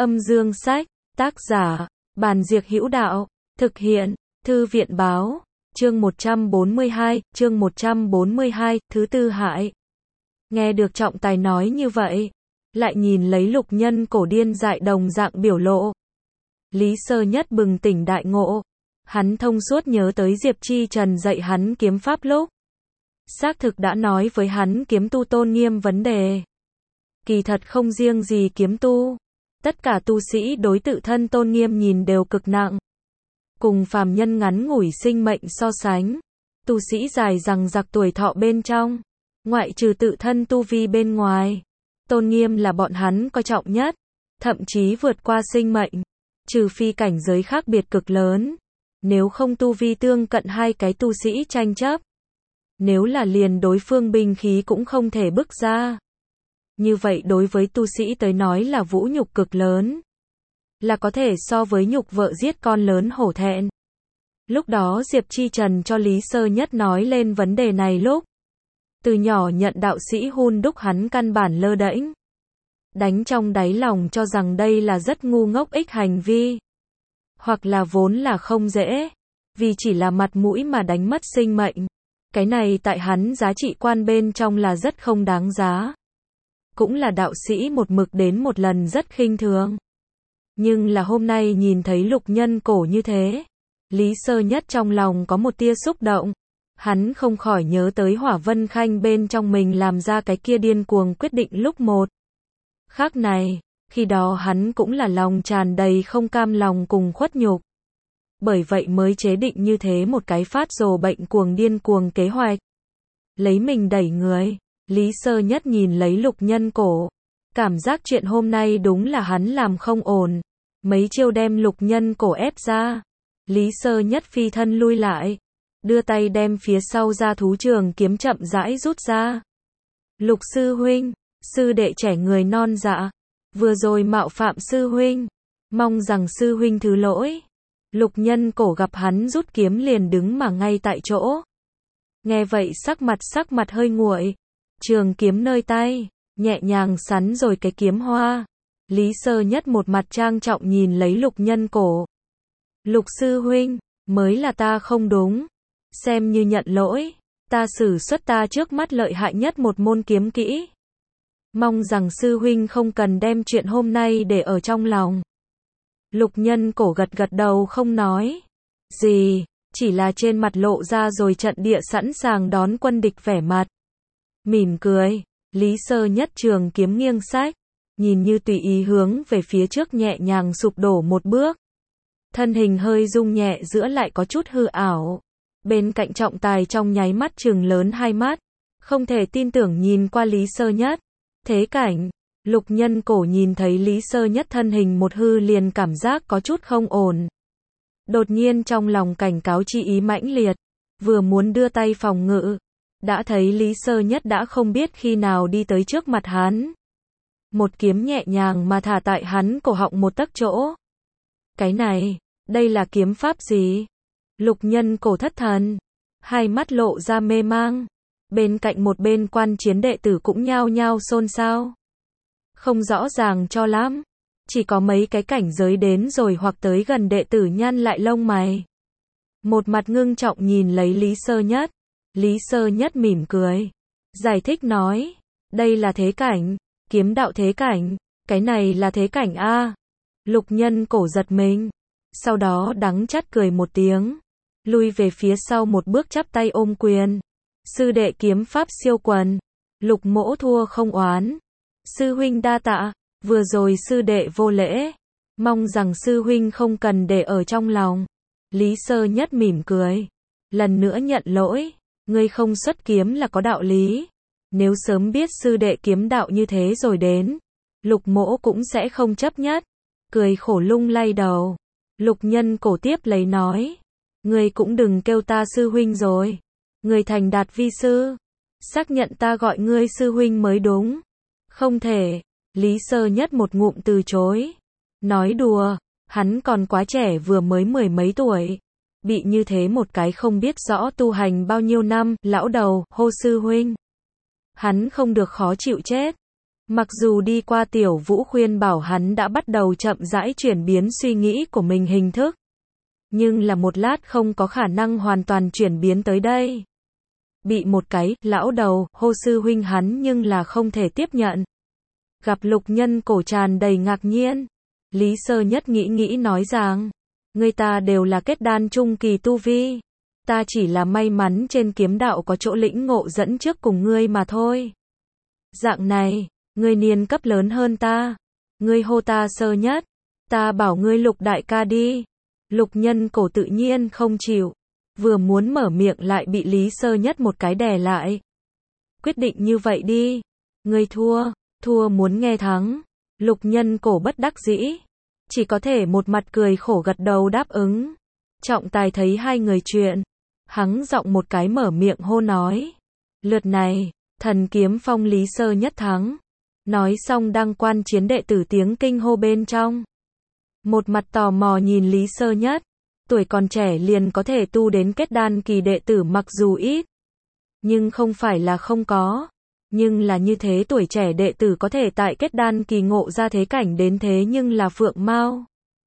Âm dương sách, tác giả, Bàn Diệc Hữu Đạo, thực hiện, Thư viện báo, chương 142, thứ tư hại. Nghe được trọng tài nói như vậy, lại nhìn lấy Lục Nhân Cổ điên dại đồng dạng biểu lộ. Lý Sơ Nhất bừng tỉnh đại ngộ, hắn thông suốt nhớ tới Diệp Chi Trần dạy hắn kiếm pháp lúc. Xác thực đã nói với hắn kiếm tu tôn nghiêm vấn đề. Kỳ thật không riêng gì kiếm tu, tất cả tu sĩ đối tự thân tôn nghiêm nhìn đều cực nặng. Cùng phàm nhân ngắn ngủi sinh mệnh so sánh, tu sĩ dài dằng dặc tuổi thọ bên trong, ngoại trừ tự thân tu vi bên ngoài, tôn nghiêm là bọn hắn coi trọng nhất, thậm chí vượt qua sinh mệnh, trừ phi cảnh giới khác biệt cực lớn, nếu không tu vi tương cận hai cái tu sĩ tranh chấp. Nếu là liền đối phương binh khí cũng không thể bức ra. Như vậy đối với tu sĩ tới nói là vũ nhục cực lớn. Là có thể so với nhục vợ giết con lớn hổ thẹn. Lúc đó Diệp Chi Trần cho Lý Sơ Nhất nói lên vấn đề này lúc. Từ nhỏ nhận đạo sĩ hun đúc hắn căn bản lơ đễnh. Đánh trong đáy lòng cho rằng đây là rất ngu ngốc ích hành vi. Hoặc là vốn là không dễ. Vì chỉ là mặt mũi mà đánh mất sinh mệnh. Cái này tại hắn giá trị quan bên trong là rất không đáng giá. Cũng là đạo sĩ một mực đến một lần rất khinh thường. Nhưng là hôm nay nhìn thấy Lục Nhân Cổ như thế, Lý Sơ Nhất trong lòng có một tia xúc động. Hắn không khỏi nhớ tới Hỏa Vân Khanh bên trong mình làm ra cái kia điên cuồng quyết định lúc một khắc này, khi đó hắn cũng là lòng tràn đầy không cam lòng cùng khuất nhục. Bởi vậy mới chế định như thế một cái phát rồ bệnh cuồng điên cuồng kế hoạch. Lấy mình đẩy người, Lý Sơ Nhất nhìn lấy Lục Nhân Cổ. Cảm giác chuyện hôm nay đúng là hắn làm không ổn. Mấy chiêu đem Lục Nhân Cổ ép ra. Lý Sơ Nhất phi thân lui lại. Đưa tay đem phía sau ra thú trường kiếm chậm rãi rút ra. Lục sư huynh, sư đệ trẻ người non dạ. Vừa rồi mạo phạm sư huynh. Mong rằng sư huynh thứ lỗi. Lục Nhân Cổ gặp hắn rút kiếm liền đứng mà ngay tại chỗ. Nghe vậy sắc mặt hơi nguội. Trường kiếm nơi tay, nhẹ nhàng sắn rồi cái kiếm hoa. Lý Sơ Nhất một mặt trang trọng nhìn lấy Lục Nhân Cổ. Lục sư huynh, mới là ta không đúng. Xem như nhận lỗi, ta sử xuất ta trước mắt lợi hại nhất một môn kiếm kỹ. Mong rằng sư huynh không cần đem chuyện hôm nay để ở trong lòng. Lục Nhân Cổ gật gật đầu không nói gì, chỉ là trên mặt lộ ra rồi trận địa sẵn sàng đón quân địch vẻ mặt. Mỉm cười, Lý Sơ Nhất trường kiếm nghiêng sách, nhìn như tùy ý hướng về phía trước nhẹ nhàng sụp đổ một bước. Thân hình hơi rung nhẹ giữa lại có chút hư ảo. Bên cạnh trọng tài trong nháy mắt trừng lớn hai mắt, không thể tin tưởng nhìn qua Lý Sơ Nhất. Thế cảnh, Lục Nhân Cổ nhìn thấy Lý Sơ Nhất thân hình một hư liền cảm giác có chút không ổn. Đột nhiên trong lòng cảnh cáo chi ý mãnh liệt, vừa muốn đưa tay phòng ngự, đã thấy Lý Sơ Nhất đã không biết khi nào đi tới trước mặt hắn. Một kiếm nhẹ nhàng mà thả tại hắn cổ họng một tấc chỗ. Cái này, đây là kiếm pháp gì? Lục Nhân Cổ thất thần, hai mắt lộ ra mê mang. Bên cạnh một bên quan chiến đệ tử cũng nhao nhao xôn xao. Không rõ ràng cho lắm, chỉ có mấy cái cảnh giới đến rồi hoặc tới gần đệ tử nhăn lại lông mày. Một mặt ngưng trọng nhìn lấy Lý Sơ Nhất. Lý Sơ Nhất mỉm cười, giải thích nói, đây là thế cảnh, kiếm đạo thế cảnh, cái này là thế cảnh a. Lục Nhân Cổ giật mình, sau đó đắng chát cười một tiếng, lui về phía sau một bước chắp tay ôm quyền. Sư đệ kiếm pháp siêu quần, Lục mỗ thua không oán. Sư huynh đa tạ, vừa rồi sư đệ vô lễ, mong rằng sư huynh không cần để ở trong lòng. Lý Sơ Nhất mỉm cười, lần nữa nhận lỗi. Ngươi không xuất kiếm là có đạo lý. Nếu sớm biết sư đệ kiếm đạo như thế rồi đến, Lục mỗ cũng sẽ không chấp nhất. Cười khổ lung lay đầu. Lục Nhân Cổ tiếp lấy nói, ngươi cũng đừng kêu ta sư huynh rồi. Ngươi thành đạt vi sư, xác nhận ta gọi ngươi sư huynh mới đúng. Không thể. Lý Sơ Nhất một ngụm từ chối. Nói đùa, hắn còn quá trẻ vừa mới 10 mấy tuổi. Bị như thế một cái không biết rõ tu hành bao nhiêu năm, lão đầu, hô sư huynh. Hắn không được khó chịu chết. Mặc dù đi qua Tiểu Vũ khuyên bảo hắn đã bắt đầu chậm rãi chuyển biến suy nghĩ của mình hình thức. Nhưng là một lát không có khả năng hoàn toàn chuyển biến tới đây. Bị một cái, lão đầu, hô sư huynh hắn nhưng là không thể tiếp nhận. Gặp Lục Nhân Cổ tràn đầy ngạc nhiên. Lý Sơ Nhất nghĩ nói rằng, người ta đều là kết đan trung kỳ tu vi. Ta chỉ là may mắn trên kiếm đạo có chỗ lĩnh ngộ dẫn trước cùng ngươi mà thôi. Dạng này, ngươi niên cấp lớn hơn ta. Ngươi hô ta Sơ Nhất. Ta bảo ngươi Lục đại ca đi. Lục Nhân Cổ tự nhiên không chịu. Vừa muốn mở miệng lại bị Lý Sơ Nhất một cái đè lại. Quyết định như vậy đi. Ngươi thua muốn nghe thắng. Lục Nhân Cổ bất đắc dĩ. Chỉ có thể một mặt cười khổ gật đầu đáp ứng. Trọng Tài thấy hai người chuyện. Hắng giọng một cái mở miệng hô nói. Lượt này, Thần Kiếm Phong Lý Sơ Nhất thắng. Nói xong đang quan chiến đệ tử tiếng kinh hô bên trong. Một mặt tò mò nhìn Lý Sơ Nhất. Tuổi còn trẻ liền có thể tu đến kết đan kỳ đệ tử mặc dù ít. Nhưng không phải là không có. Nhưng là như thế tuổi trẻ đệ tử có thể tại kết đan kỳ ngộ ra thế cảnh đến thế nhưng là Phượng Mao.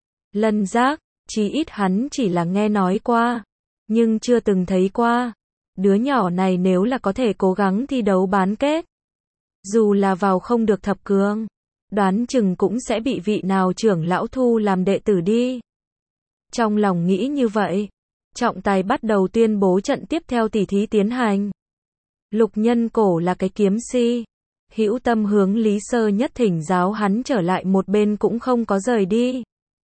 Lân Giác, chí ít hắn chỉ là nghe nói qua. Nhưng chưa từng thấy qua. Đứa nhỏ này nếu là có thể cố gắng thi đấu bán kết. Dù là vào không được thập cường. Đoán chừng cũng sẽ bị vị nào trưởng lão thu làm đệ tử đi. Trong lòng nghĩ như vậy. Trọng Tài bắt đầu tuyên bố trận tiếp theo tỷ thí tiến hành. Lục Nhân Cổ là cái kiếm si. Hữu tâm hướng Lý Sơ Nhất thỉnh giáo hắn trở lại một bên cũng không có rời đi.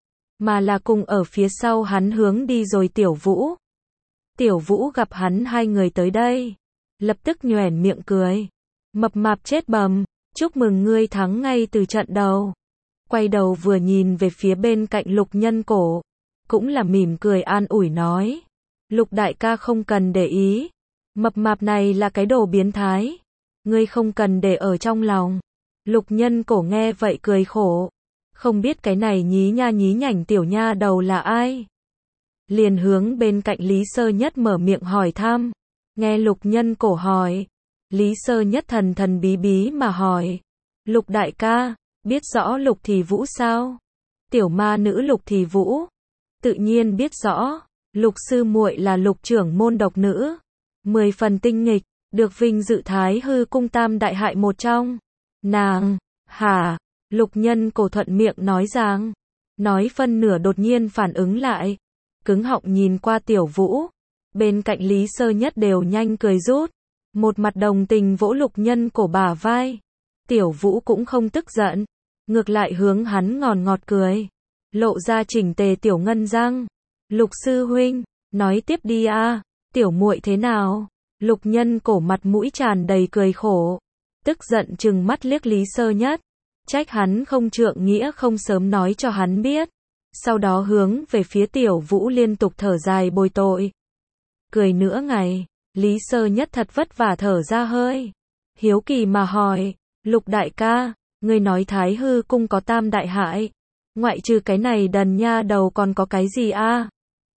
Mà là cùng ở phía sau hắn hướng đi rồi Tiểu Vũ. Tiểu Vũ gặp hắn hai người tới đây. Lập tức nhoẻn miệng cười. Mập mạp chết bầm. Chúc mừng ngươi thắng ngay từ trận đầu. Quay đầu vừa nhìn về phía bên cạnh Lục Nhân Cổ. Cũng là mỉm cười an ủi nói. Lục đại ca không cần để ý. Mập mạp này là cái đồ biến thái. Ngươi không cần để ở trong lòng. Lục Nhân Cổ nghe vậy cười khổ. Không biết cái này nhí nhảnh tiểu nha đầu là ai. Liền hướng bên cạnh Lý Sơ Nhất mở miệng hỏi thăm. Nghe Lục Nhân Cổ hỏi. Lý Sơ Nhất thần bí mà hỏi. Lục đại ca, biết rõ Lục Thì Vũ sao? Tiểu ma nữ Lục Thì Vũ. Tự nhiên biết rõ. Lục sư muội là Lục trưởng môn độc nữ. 10 phần tinh nghịch, được vinh dự Thái Hư cung tam đại hại một trong. Nàng, hả? Lục Nhân Cổ thuận miệng nói rằng. Nói phân nửa đột nhiên phản ứng lại. Cứng họng nhìn qua Tiểu Vũ. Bên cạnh Lý Sơ Nhất đều nhanh cười rút. Một mặt đồng tình vỗ Lục Nhân Cổ bả vai. Tiểu Vũ cũng không tức giận. Ngược lại hướng hắn ngọt cười. Lộ ra chỉnh tề tiểu ngân răng. Lục sư huynh, nói tiếp đi a. Tiểu muội thế nào? Lục Nhân Cổ mặt mũi tràn đầy cười khổ. Tức giận trừng mắt liếc Lý Sơ Nhất. Trách hắn không trượng nghĩa không sớm nói cho hắn biết. Sau đó hướng về phía Tiểu Vũ liên tục thở dài bồi tội. Cười nửa ngày, Lý Sơ Nhất thật vất vả thở ra hơi. Hiếu kỳ mà hỏi, Lục đại ca, ngươi nói Thái Hư cung có tam đại hại. Ngoại trừ cái này đần nha đầu còn có cái gì a?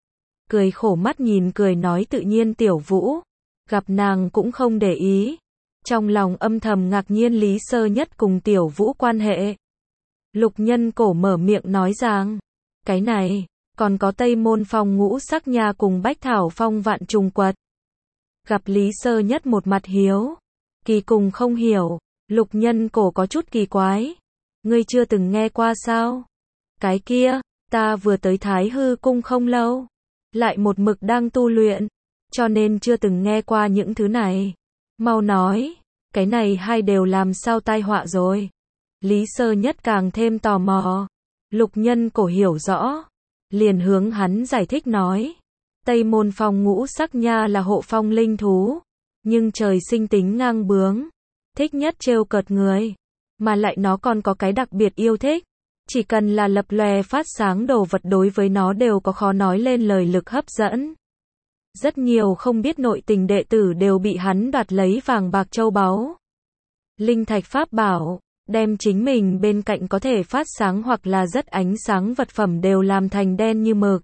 Cười khổ mắt nhìn cười nói tự nhiên Tiểu Vũ. Gặp nàng cũng không để ý. Trong lòng âm thầm ngạc nhiên Lý Sơ Nhất cùng Tiểu Vũ quan hệ. Lục Nhân Cổ mở miệng nói rằng. Cái này, còn có Tây Môn Phong Ngũ Sắc Nha cùng Bách Thảo Phong Vạn Trùng Quật. Gặp Lý Sơ Nhất một mặt hiếu. Kỳ cùng không hiểu. Lục Nhân Cổ có chút kỳ quái. Ngươi chưa từng nghe qua sao? Cái kia, ta vừa tới Thái Hư cung không lâu. Lại một mực đang tu luyện. Cho nên chưa từng nghe qua những thứ này. Mau nói, cái này hai đều làm sao tai họa rồi. Lý Sơ Nhất càng thêm tò mò. Lục Nhân Cổ hiểu rõ. Liền hướng hắn giải thích nói. Tây Môn Phong Ngũ Sắc Nha là hộ phong linh thú. Nhưng trời sinh tính ngang bướng. Thích nhất trêu cợt người. Mà lại nó còn có cái đặc biệt yêu thích. Chỉ cần là lập lòe phát sáng đồ vật đối với nó đều có khó nói lên lời lực hấp dẫn. Rất nhiều không biết nội tình đệ tử đều bị hắn đoạt lấy vàng bạc châu báu. Linh thạch pháp bảo, đem chính mình bên cạnh có thể phát sáng hoặc là rất ánh sáng vật phẩm đều làm thành đen như mực.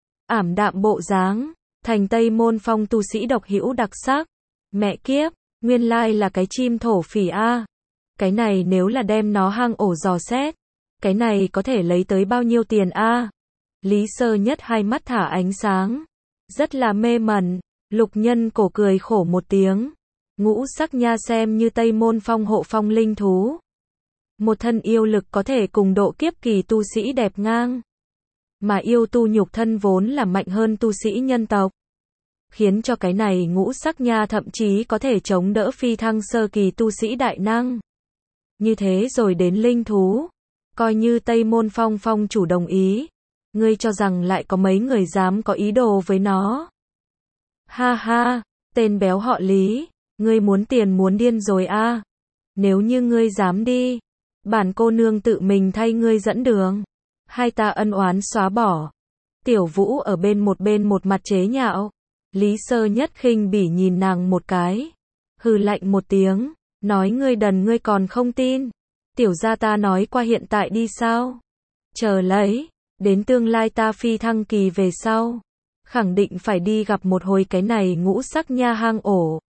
Ảm đạm bộ dáng, thành Tây Môn Phong tu sĩ độc hữu đặc sắc. Mẹ kiếp, nguyên lai là cái chim thổ phỉ a. Cái này nếu là đem nó hang ổ dò xét, cái này có thể lấy tới bao nhiêu tiền a? Lý Sơ Nhất hai mắt thả ánh sáng, rất là mê mẩn. Lục Nhân Cổ cười khổ một tiếng. Ngũ sắc nha xem như Tây Môn Phong hộ phong linh thú. Một thân yêu lực có thể cùng độ kiếp kỳ tu sĩ đẹp ngang. Mà yêu tu nhục thân vốn là mạnh hơn tu sĩ nhân tộc. Khiến cho cái này ngũ sắc nha thậm chí có thể chống đỡ phi thăng sơ kỳ tu sĩ đại năng. Như thế rồi đến linh thú. Coi như Tây Môn Phong phong chủ đồng ý. Ngươi cho rằng lại có mấy người dám có ý đồ với nó. Ha ha, tên béo họ Lý, ngươi muốn tiền muốn điên rồi a. Nếu như ngươi dám đi, bản cô nương tự mình thay ngươi dẫn đường. Hai ta ân oán xóa bỏ. Tiểu Vũ ở bên một mặt chế nhạo. Lý Sơ Nhất khinh bỉ nhìn nàng một cái. Hừ lạnh một tiếng, nói ngươi đần ngươi còn không tin. Tiểu gia ta nói qua hiện tại đi sao? Chờ lấy, đến tương lai ta phi thăng kỳ về sau. Khẳng định phải đi gặp một hồi cái này ngũ sắc nha hang ổ.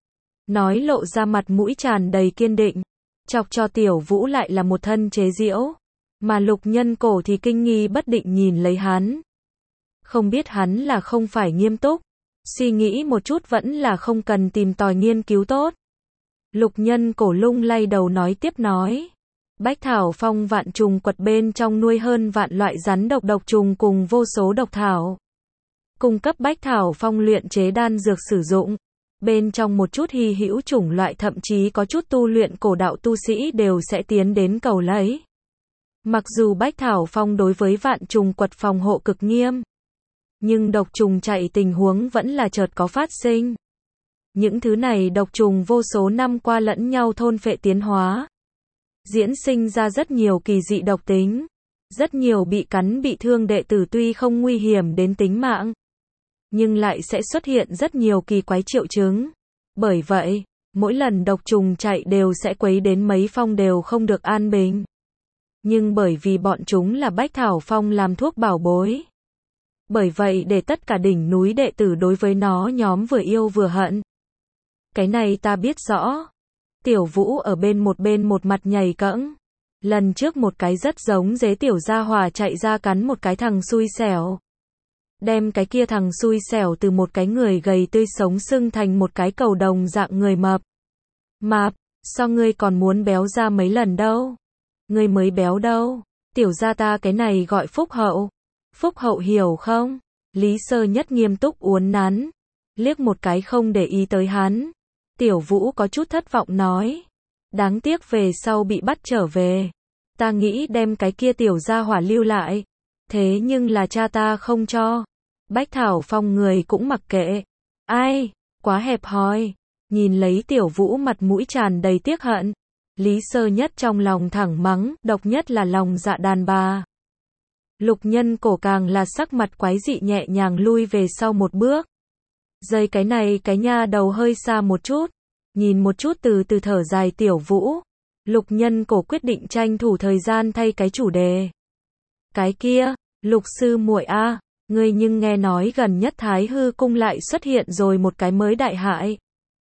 Nói lộ ra mặt mũi tràn đầy kiên định. Chọc cho Tiểu Vũ lại là một thân chế giễu. Mà Lục Nhân Cổ thì kinh nghi bất định nhìn lấy hắn. Không biết hắn là không phải nghiêm túc. Suy nghĩ một chút vẫn là không cần tìm tòi nghiên cứu tốt. Lục Nhân Cổ lung lay đầu nói tiếp nói. Bách Thảo Phong vạn trùng quật bên trong nuôi hơn vạn loại rắn độc trùng cùng vô số độc thảo. Cung cấp Bách Thảo Phong luyện chế đan dược sử dụng. Bên trong một chút hy hữu chủng loại thậm chí có chút tu luyện cổ đạo tu sĩ đều sẽ tiến đến cầu lấy. Mặc dù Bách Thảo Phong đối với vạn trùng quật phòng hộ cực nghiêm. Nhưng độc trùng chạy tình huống vẫn là chợt có phát sinh. Những thứ này độc trùng vô số năm qua lẫn nhau thôn phệ tiến hóa. Diễn sinh ra rất nhiều kỳ dị độc tính. Rất nhiều bị cắn bị thương đệ tử tuy không nguy hiểm đến tính mạng. Nhưng lại sẽ xuất hiện rất nhiều kỳ quái triệu chứng. Bởi vậy, mỗi lần độc trùng chạy đều sẽ quấy đến mấy phong đều không được an bình. Nhưng bởi vì bọn chúng là Bách Thảo Phong làm thuốc bảo bối. Bởi vậy để tất cả đỉnh núi đệ tử đối với nó nhóm vừa yêu vừa hận. Cái này ta biết rõ. Tiểu Vũ ở bên một mặt nhảy cẫng. Lần trước một cái rất giống dế tiểu gia hỏa chạy ra cắn một cái thằng xui xẻo. Đem cái kia thằng xui xẻo từ một cái người gầy tươi sống sưng thành một cái cầu đồng dạng người mập. Mạp, sao ngươi còn muốn béo ra mấy lần đâu? Ngươi mới béo đâu? Tiểu gia ta cái này gọi phúc hậu. Phúc hậu hiểu không? Lý Sơ Nhất nghiêm túc uốn nắn. Liếc một cái không để ý tới hắn. Tiểu Vũ có chút thất vọng nói. Đáng tiếc về sau bị bắt trở về. Ta nghĩ đem cái kia tiểu gia hỏa lưu lại. Thế nhưng là cha ta không cho. Bách Thảo Phong người cũng mặc kệ. Ai, quá hẹp hòi. Nhìn lấy Tiểu Vũ mặt mũi tràn đầy tiếc hận. Lý Sơ Nhất trong lòng thẳng mắng, độc nhất là lòng dạ đàn bà. Lục Nhân Cổ càng là sắc mặt quái dị nhẹ nhàng lui về sau một bước. Giây cái này cái nha đầu hơi xa một chút. Nhìn một chút từ từ thở dài Tiểu Vũ. Lục Nhân Cổ quyết định tranh thủ thời gian thay cái chủ đề. Cái kia, Lục sư muội a, ngươi nhưng nghe nói gần nhất Thái Hư cung lại xuất hiện rồi một cái mới đại hại.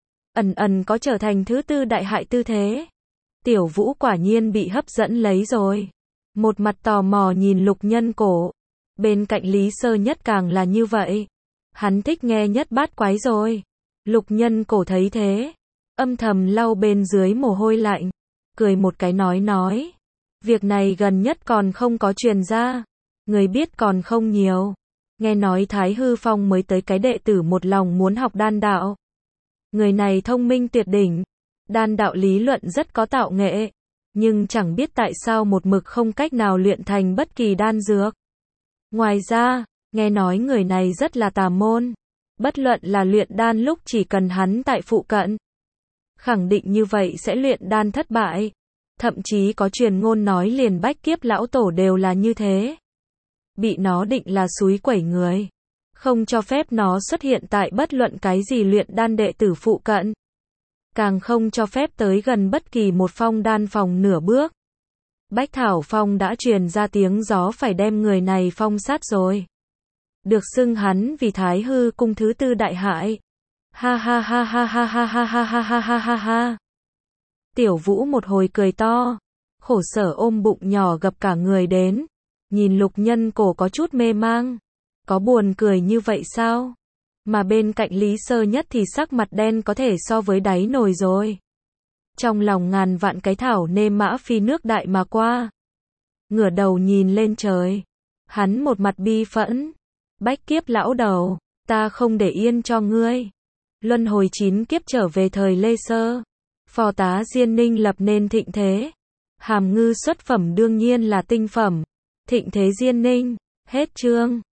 Ẩn có trở thành thứ tư đại hại tư thế. Tiểu Vũ quả nhiên bị hấp dẫn lấy rồi. Một mặt tò mò nhìn Lục Nhân Cổ. Bên cạnh Lý Sơ Nhất càng là như vậy. Hắn thích nghe nhất bát quái rồi. Lục Nhân Cổ thấy thế. Âm thầm lau bên dưới mồ hôi lạnh. Cười một cái nói. Việc này gần nhất còn không có truyền ra. Người biết còn không nhiều. Nghe nói Thái Hư Phong mới tới cái đệ tử một lòng muốn học đan đạo. Người này thông minh tuyệt đỉnh. Đan đạo lý luận rất có tạo nghệ. Nhưng chẳng biết tại sao một mực không cách nào luyện thành bất kỳ đan dược. Ngoài ra, nghe nói người này rất là tà môn. Bất luận là luyện đan lúc chỉ cần hắn tại phụ cận. Khẳng định như vậy sẽ luyện đan thất bại. Thậm chí có truyền ngôn nói liền Bách Kiếp lão tổ đều là như thế. Bị nó định là xúi quẩy người. Không cho phép nó xuất hiện tại bất luận cái gì luyện đan đệ tử phụ cận. Càng không cho phép tới gần bất kỳ một phong đan phòng nửa bước. Bách Thảo Phong đã truyền ra tiếng gió phải đem người này phong sát rồi. Được xưng hắn vì Thái Hư cung thứ tư đại hại. Ha ha ha ha ha ha ha ha ha ha ha ha. Tiểu Vũ một hồi cười to, khổ sở ôm bụng nhỏ gập cả người đến, nhìn Lục Nhân Cổ có chút mê mang. Có buồn cười như vậy sao? Mà bên cạnh Lý Sơ Nhất thì sắc mặt đen có thể so với đáy nồi rồi. Trong lòng ngàn vạn cái thảo nê mã phi nước đại mà qua. Ngửa đầu nhìn lên trời. Hắn một mặt bi phẫn. Bách kiếp lão đầu, ta không để yên cho ngươi. Luân hồi 9 kiếp trở về thời Lê Sơ. Phò tá Diên Ninh lập nên thịnh thế. Hàm ngư xuất phẩm đương nhiên là tinh phẩm. Thịnh thế Diên Ninh. Hết chương.